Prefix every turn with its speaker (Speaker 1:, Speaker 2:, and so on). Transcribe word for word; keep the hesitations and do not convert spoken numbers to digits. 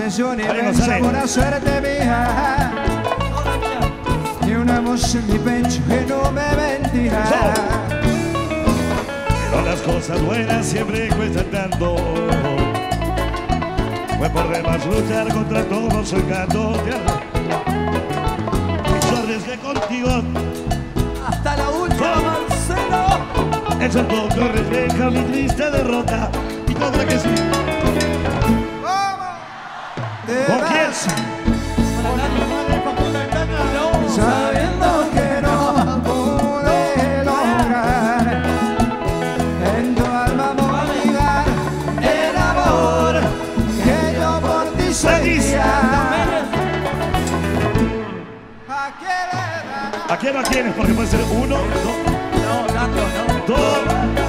Speaker 1: posesión y pensa buena suerte mía. Y una voz en mi pecho que no me mentirá.
Speaker 2: Pero las cosas buenas siempre cuestan tanto. Fue por demás luchar contra todo su encanto. Y yo arriesgué contigo
Speaker 3: hasta la última, Marcelo.
Speaker 2: Eso poco refleja mi triste derrota. Y contra que sí. ¿Con quién?
Speaker 1: Sabiendo que no pude lograr en tu alma movilidad el amor que yo por ti sentía. ¿A quién le dará?
Speaker 2: ¿A quién o a quiénes? Porque puede ser uno, dos,
Speaker 3: No, Orlando, no.
Speaker 2: dos.